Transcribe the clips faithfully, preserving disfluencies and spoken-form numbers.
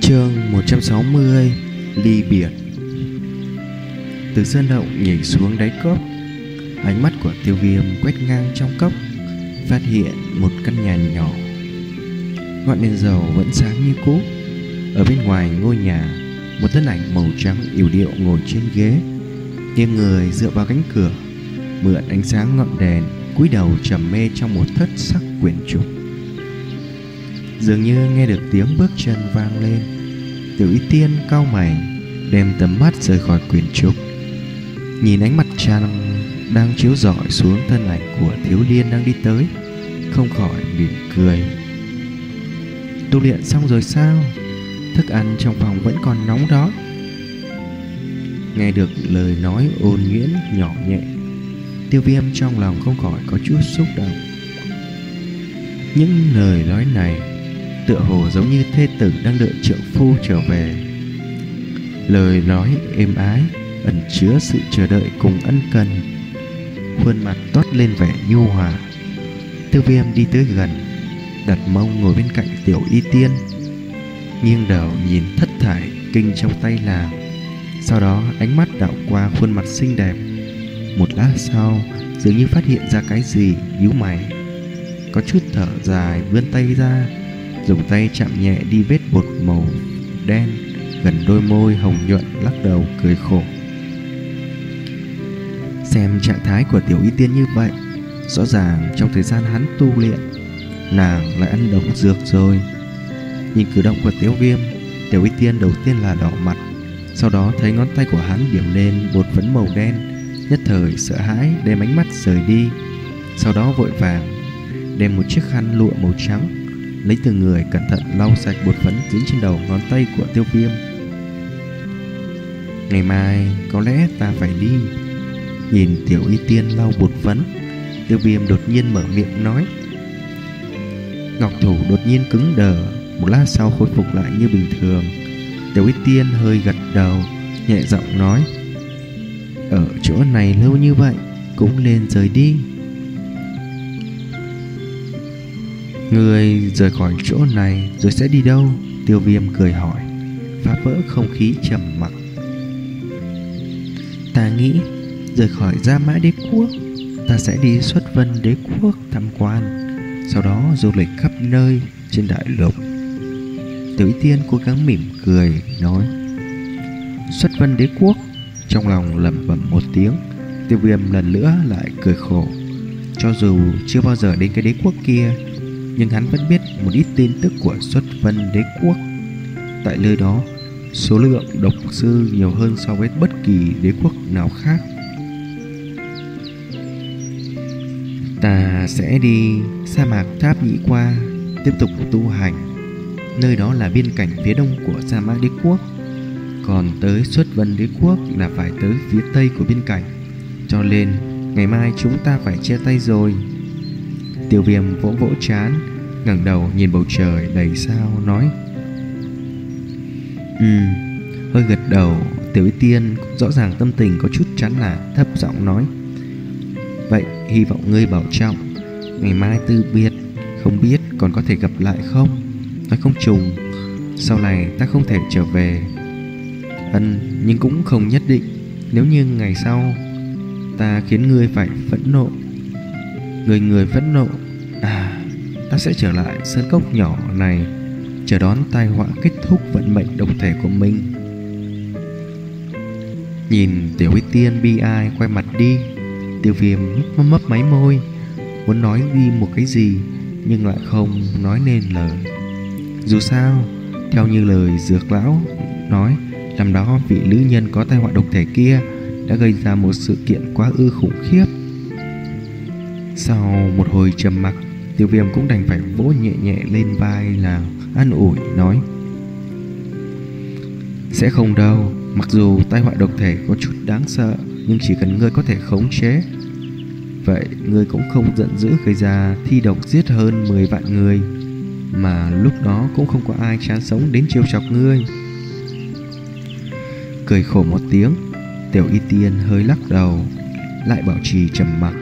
Chương một trăm sáu mươi. Ly biệt. Từ sơn động nhảy xuống đáy cốc, ánh mắt của Tiêu Viêm quét ngang trong cốc, phát hiện một căn nhà nhỏ. Ngọn đèn dầu vẫn sáng như cũ. Ở bên ngoài ngôi nhà, một thân ảnh màu trắng yểu điệu ngồi trên ghế, nghiêng người dựa vào cánh cửa, mượn ánh sáng ngọn đèn, cúi đầu trầm mê trong một thất sắc quyển trục. Dường như nghe được tiếng bước chân vang lên, Tiểu Y Tiên cau mày, đem tầm mắt rời khỏi quyển trục, nhìn ánh mặt trăng đang chiếu rọi xuống thân ảnh của thiếu niên đang đi tới, không khỏi mỉm cười. Tu luyện xong rồi sao? Thức ăn trong phòng vẫn còn nóng đó. Nghe được lời nói ôn nhuyễn nhỏ nhẹ, Tiêu Viêm trong lòng không khỏi có chút xúc động. Những lời nói này tựa hồ giống như thê tử đang đợi trượng phu trở về. Lời nói êm ái ẩn chứa sự chờ đợi cùng ân cần. Khuôn mặt toát lên vẻ nhu hòa. Tiêu Viêm đi tới gần, đặt mông ngồi bên cạnh Tiểu Y Tiên, nghiêng đầu nhìn thất thải kinh trong tay nàng. Sau đó ánh mắt đảo qua khuôn mặt xinh đẹp. Một lát sau, dường như phát hiện ra cái gì, nhíu mày, có chút thở dài, vươn tay ra, dùng tay chạm nhẹ đi vết bột màu đen gần đôi môi hồng nhuận, lắc đầu cười khổ. Xem trạng thái của Tiểu Y Tiên như vậy, rõ ràng trong thời gian hắn tu luyện, nàng lại ăn độc dược rồi. Nhìn cử động của Tiêu Viêm, Tiểu Y Tiên đầu tiên là đỏ mặt, sau đó thấy ngón tay của hắn điểm lên bột phấn màu đen, nhất thời sợ hãi đem ánh mắt rời đi. Sau đó vội vàng đem một chiếc khăn lụa màu trắng, lấy từ người cẩn thận lau sạch bột phấn dính trên đầu ngón tay của Tiêu Viêm. Ngày mai có lẽ ta phải đi. Nhìn Tiểu Y Tiên lau bột phấn, Tiêu Viêm đột nhiên mở miệng nói. Ngọc thủ đột nhiên cứng đờ, một lát sau khôi phục lại như bình thường. Tiểu Y Tiên hơi gật đầu, nhẹ giọng nói, ở chỗ này lâu như vậy, cũng nên rời đi. Người rời khỏi chỗ này rồi sẽ đi đâu? Tiêu Viêm cười hỏi, phá vỡ không khí trầm mặc. Ta nghĩ rời khỏi Gia Mã Đế Quốc, ta sẽ đi Xuất Vân Đế Quốc tham quan, sau đó du lịch khắp nơi trên đại lục. Tiểu Y Tiên cố gắng mỉm cười nói. Xuất Vân Đế Quốc. Trong lòng lẩm bẩm một tiếng, Tiêu Viêm lần nữa lại cười khổ. Cho dù chưa bao giờ đến cái đế quốc kia, nhưng hắn vẫn biết một ít tin tức của Xuất Vân Đế Quốc. Tại nơi đó, số lượng độc sư nhiều hơn so với bất kỳ đế quốc nào khác. Ta sẽ đi sa mạc Tháp Nhĩ Qua, tiếp tục tu hành. Nơi đó là biên cảnh phía đông của Sa Mã Đế Quốc. Còn tới Xuất Vân Đế Quốc là phải tới phía tây của biên cảnh, cho nên ngày mai chúng ta phải chia tay rồi. Tiêu Viêm vỗ vỗ trán, ngẩng đầu nhìn bầu trời đầy sao, nói. Ừ, hơi gật đầu. Tiểu Y Tiên rõ ràng tâm tình có chút chán nản, thấp giọng nói. Vậy hy vọng ngươi bảo trọng. Ngày mai từ biệt, không biết còn có thể gặp lại không? Nói không chừng sau này ta không thể trở về. Ân, nhưng cũng không nhất định. Nếu như ngày sau ta khiến ngươi phải phẫn nộ, người người phẫn nộ, à, ta sẽ trở lại sơn cốc nhỏ này, chờ đón tai họa kết thúc vận mệnh độc thể của mình. Nhìn Tiểu Y Tiên bi ai quay mặt đi, Tiêu Viêm mấp mấp máy môi, muốn nói đi một cái gì nhưng lại không nói nên lời. Dù sao, theo như lời Dược Lão nói, năm đó vị nữ nhân có tai họa độc thể kia đã gây ra một sự kiện quá ư khủng khiếp. Sau một hồi trầm mặc, Tiêu Viêm cũng đành phải vỗ nhẹ nhẹ lên vai là an ủi, nói. Sẽ không đâu, mặc dù tai họa độc thể có chút đáng sợ, nhưng chỉ cần ngươi có thể khống chế, vậy ngươi cũng không giận dữ gây ra thi độc giết hơn mười vạn người, mà lúc đó cũng không có ai chán sống đến trêu chọc ngươi. Cười khổ một tiếng, Tiểu Y Tiên hơi lắc đầu, lại bảo trì trầm mặc.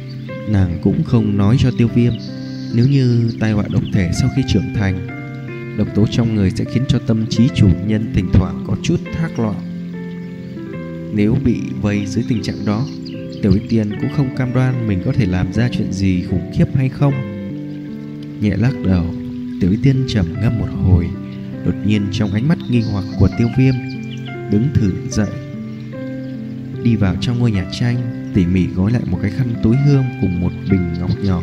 Nàng cũng không nói cho Tiêu Viêm, nếu như tai họa độc thể sau khi trưởng thành Độc tố trong người sẽ khiến cho tâm trí chủ nhân thỉnh thoảng có chút thác loạn. Nếu bị vây dưới tình trạng đó, Tiểu Y Tiên cũng không cam đoan mình có thể làm ra chuyện gì khủng khiếp hay không. Nhẹ lắc đầu, Tiểu Y Tiên trầm ngâm một hồi. Đột nhiên trong ánh mắt nghi hoặc của Tiêu Viêm, đứng thử dậy, đi vào trong ngôi nhà tranh, tỉ mỉ gói lại một cái khăn túi hương cùng một bình ngọc nhỏ.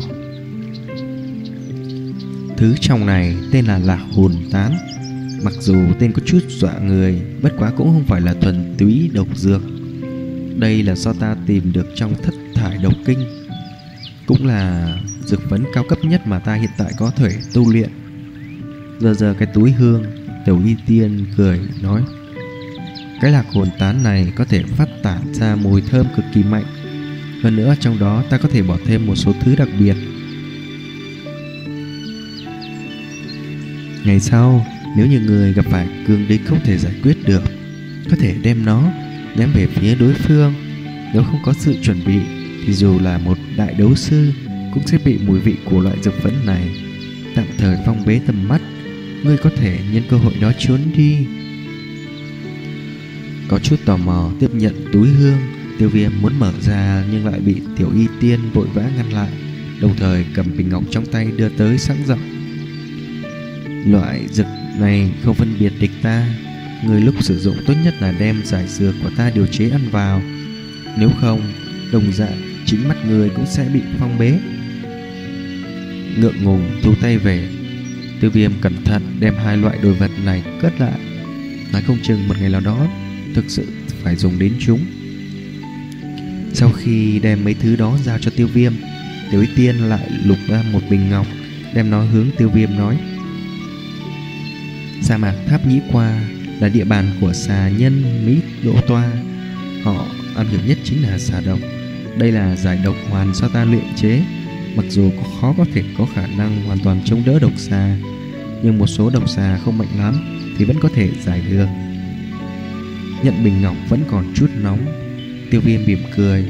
Thứ trong này tên là Lạc Hồn Tán. Mặc dù tên có chút dọa người, bất quá cũng không phải là thuần túy độc dược. Đây là do ta tìm được trong Thất Thải Độc Kinh, cũng là dược vấn cao cấp nhất mà ta hiện tại có thể tu luyện. Giờ giờ cái túi hương, Tiểu Y Tiên cười nói: cái Lạc Hồn Tán này có thể phát tản ra mùi thơm cực kỳ mạnh. Hơn nữa trong đó ta có thể bỏ thêm một số thứ đặc biệt. Ngày sau, nếu như người gặp phải cương địch không thể giải quyết được, có thể đem nó ném về phía đối phương. Nếu không có sự chuẩn bị thì dù là một đại đấu sư cũng sẽ bị mùi vị của loại dược phấn này tạm thời phong bế tầm mắt. Ngươi có thể nhân cơ hội đó trốn đi. Có chút tò mò tiếp nhận túi hương, Tiêu Viêm muốn mở ra nhưng lại bị Tiểu Y Tiên vội vã ngăn lại, đồng thời cầm bình ngọc trong tay đưa tới sẵn giọng: loại dược này không phân biệt địch ta, người lúc sử dụng tốt nhất là đem giải dược của ta điều chế ăn vào. Nếu không, đồng dạng chính mắt người cũng sẽ bị phong bế. Ngượng ngùng thu tay về, Tiêu Viêm cẩn thận đem hai loại đồ vật này cất lại. Nói không chừng một ngày nào đó thực sự phải dùng đến chúng. Sau khi đem mấy thứ đó giao cho Tiêu Viêm, Tiểu Y Tiên lại lục ra một bình ngọc, đem nó hướng Tiêu Viêm nói: sa mạc Tháp Nhĩ Qua là địa bàn của xà nhân Mỹ Đỗ Toa. Họ am hiểu nhất chính là xà độc. Đây là giải độc hoàn do ta luyện chế. Mặc dù khó có thể có khả năng hoàn toàn chống đỡ độc xà, nhưng một số độc xà không mạnh lắm thì vẫn có thể giải được. Nhận bình ngọc vẫn còn chút nóng, Tiêu Viêm mỉm cười: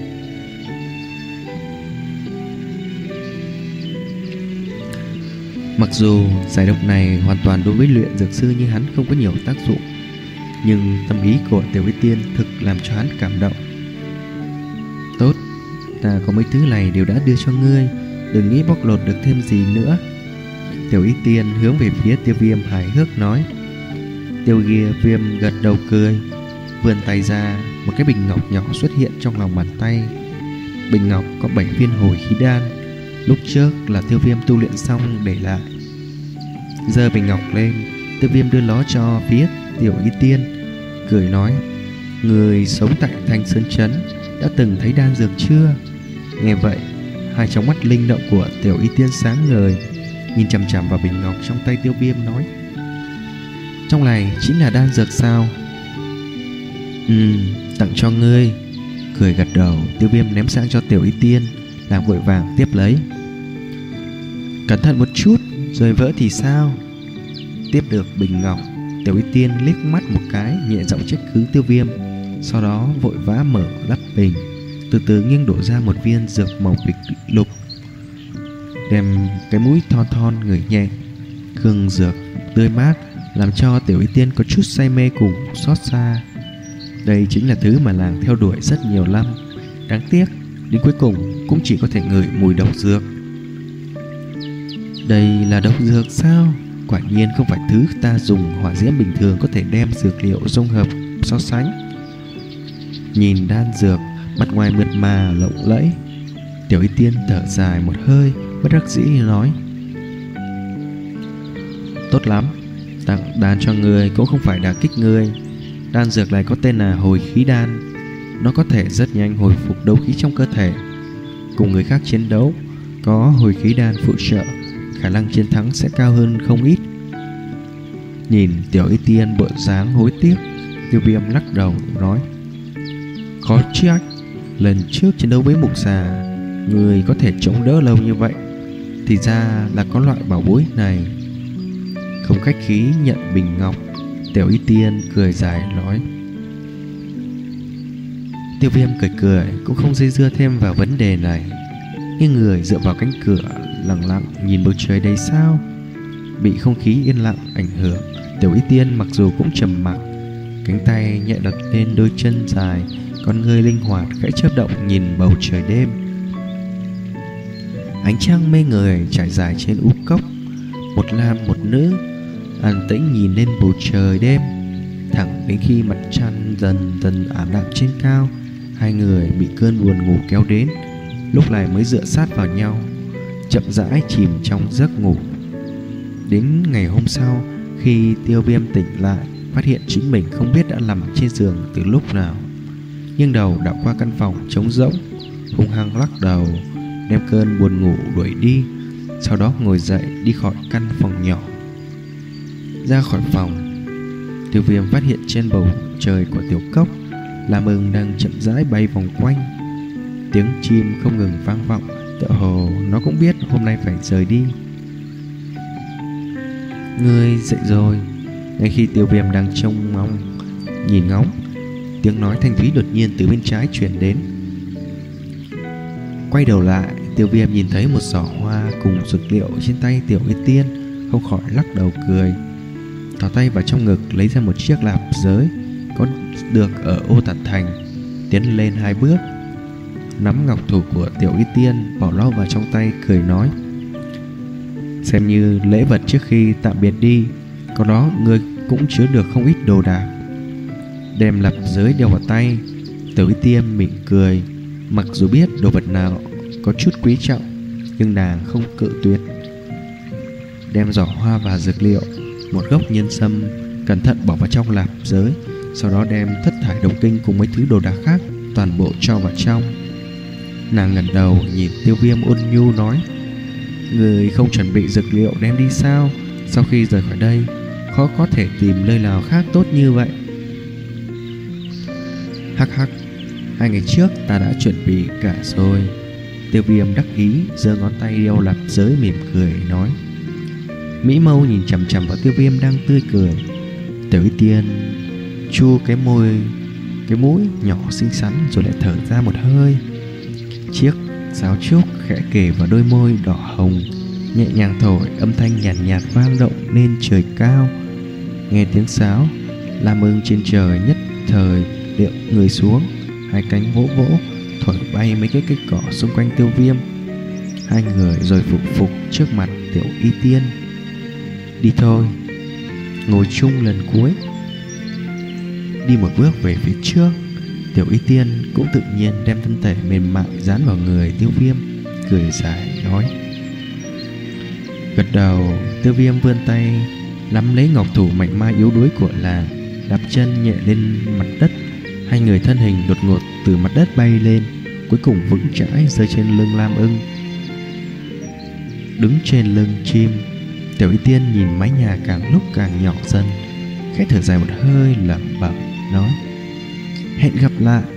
mặc dù giải độc này hoàn toàn đối với luyện dược sư như hắn không có nhiều tác dụng, nhưng tâm ý của Tiểu Y Tiên thực làm cho hắn cảm động. Tốt, ta có mấy thứ này đều đã đưa cho ngươi, đừng nghĩ bóc lột được thêm gì nữa. Tiểu Y Tiên hướng về phía Tiêu Viêm hài hước nói. Tiêu Viêm gật đầu cười, vươn tay ra, một cái bình ngọc nhỏ xuất hiện trong lòng bàn tay. Bình ngọc có bảy viên hồi khí đan, lúc trước là Tiêu Viêm tu luyện xong để lại. Giơ bình ngọc lên, Tiêu Viêm đưa nó cho phía Tiểu Y Tiên, cười nói: người sống tại Thanh Sơn Trấn đã từng thấy đan dược chưa? Nghe vậy, hai tròng mắt linh động của Tiểu Y Tiên sáng ngời, nhìn chằm chằm vào bình ngọc trong tay Tiêu Viêm nói: trong này chính là đan dược sao? Ừ, tặng cho ngươi. Cười gật đầu, Tiêu Viêm ném sang cho Tiểu Y Tiên, làm vội vàng tiếp lấy. Cẩn thận một chút, rồi vỡ thì sao? Tiếp được bình ngọc, Tiểu Y Tiên liếc mắt một cái, nhẹ giọng trách cứ Tiêu Viêm, sau đó vội vã mở nắp bình, từ từ nghiêng đổ ra một viên dược màu bịch lục, đem cái mũi thon thon ngửi nhẹ. Hương dược tươi mát làm cho Tiểu Y Tiên có chút say mê cùng xót xa. Đây chính là thứ mà nàng theo đuổi rất nhiều năm, đáng tiếc đến cuối cùng cũng chỉ có thể ngửi mùi độc dược. Đây là độc dược sao? Quả nhiên không phải thứ ta dùng hỏa diễm bình thường có thể đem dược liệu dung hợp so sánh. Nhìn đan dược mặt ngoài mượt mà lộng lẫy, Tiểu Y Tiên thở dài một hơi, bất đắc dĩ nói: tốt lắm, tặng đan cho người cũng không phải đả kích người. Đan dược này có tên là hồi khí đan, nó có thể rất nhanh hồi phục đấu khí trong cơ thể. Cùng người khác chiến đấu, có hồi khí đan phụ trợ, khả năng chiến thắng sẽ cao hơn không ít. Nhìn Tiểu Y Tiên bộ dáng hối tiếc, Tiêu Viêm lắc đầu nói: khó trách lần trước chiến đấu với mục xà người có thể chống đỡ lâu như vậy, thì ra là có loại bảo bối này. Không khách khí nhận bình ngọc, Tiểu Y Tiên cười dài nói. Tiêu Viêm cười cười, cũng không dây dưa thêm vào vấn đề này, nghiêng người dựa vào cánh cửa, lặng lặng nhìn bầu trời đầy sao. bị không khí yên lặng ảnh hưởng, Tiểu Y Tiên mặc dù cũng trầm mặc, cánh tay nhẹ đặt lên đôi chân dài, con ngươi linh hoạt khẽ chớp động nhìn bầu trời đêm. Ánh trăng mê người trải dài trên u cốc, một nam một nữ an tĩnh nhìn lên bầu trời đêm, thẳng đến khi mặt trăng dần dần ảm đạm trên cao. Hai người bị cơn buồn ngủ kéo đến, lúc này mới dựa sát vào nhau, chậm rãi chìm trong giấc ngủ. Đến ngày hôm sau, khi Tiêu Viêm tỉnh lại, phát hiện chính mình không biết đã nằm trên giường từ lúc nào. Nhưng đầu đảo qua căn phòng trống rỗng, hung hăng lắc đầu, đem cơn buồn ngủ đuổi đi. Sau đó ngồi dậy đi khỏi căn phòng nhỏ. Ra khỏi phòng, Tiêu Viêm phát hiện trên bầu trời của tiểu cốc, Lam Ưng đang chậm rãi bay vòng quanh. Tiếng chim không ngừng vang vọng, tựa hồ nó cũng biết hôm nay phải rời đi. Ngươi dậy rồi. Ngay khi Tiêu Viêm đang trông mong nhìn ngóng, tiếng nói thanh thúy đột nhiên từ bên trái truyền đến. Quay đầu lại, Tiêu Viêm nhìn thấy một giỏ hoa cùng dược liệu trên tay Tiểu Y Tiên, không khỏi lắc đầu cười. Thò tay vào trong ngực lấy ra một chiếc lạp giới có được ở Ô Tạt Thành, tiến lên hai bước, nắm ngọc thủ của Tiểu Y Tiên bỏ lo vào trong tay, cười nói: xem như lễ vật trước khi tạm biệt đi, có đó ngươi cũng chứa được không ít đồ đạc. Đem lạp giới đeo vào tay, Tiểu Y Tiên mỉm cười. Mặc dù biết đồ vật nào có chút quý trọng, nhưng nàng không cự tuyệt. Đem giỏ hoa và dược liệu, một gốc nhân sâm cẩn thận bỏ vào trong lạp giới, sau đó đem thất thải đồng kinh cùng mấy thứ đồ đạc khác toàn bộ cho vào trong. Nàng ngẩng đầu nhìn Tiêu Viêm ôn nhu nói: người không chuẩn bị dược liệu đem đi sao? Sau khi rời khỏi đây, khó có thể tìm nơi nào khác tốt như vậy. Hắc hắc, hai ngày trước ta đã chuẩn bị cả rồi. Tiêu Viêm đắc ý giơ ngón tay đeo lạp giới mỉm cười nói. Mỹ Mâu nhìn chằm chằm vào Tiêu Viêm đang tươi cười. Tiểu Y Tiên chu cái môi, cái mũi nhỏ xinh xắn rồi lại thở ra một hơi. Chiếc sáo trúc khẽ kề vào đôi môi đỏ hồng, nhẹ nhàng thổi, âm thanh nhàn nhạt, nhạt vang động lên trời cao. Nghe tiếng sáo, Lam Ưng trên trời nhất thời điệu người xuống, hai cánh vỗ vỗ thổi bay mấy cái cây cỏ xung quanh Tiêu Viêm. Hai người rồi phục phục trước mặt Tiểu Y Tiên. Đi thôi. Ngồi chung lần cuối. Đi một bước về phía trước, Tiểu Y Tiên cũng tự nhiên đem thân thể mềm mại dán vào người Tiêu Viêm, cười dài nói. Gật đầu, Tiêu Viêm vươn tay nắm lấy ngọc thủ mảnh mai yếu đuối của nàng, đạp chân nhẹ lên mặt đất. Hai người thân hình đột ngột từ mặt đất bay lên, cuối cùng vững chãi rơi trên lưng Lam Ưng. Đứng trên lưng chim, Tiểu Y Tiên nhìn mái nhà càng lúc càng nhỏ dần, khẽ thở dài một hơi lẩm bẩm nói: hẹn gặp lại.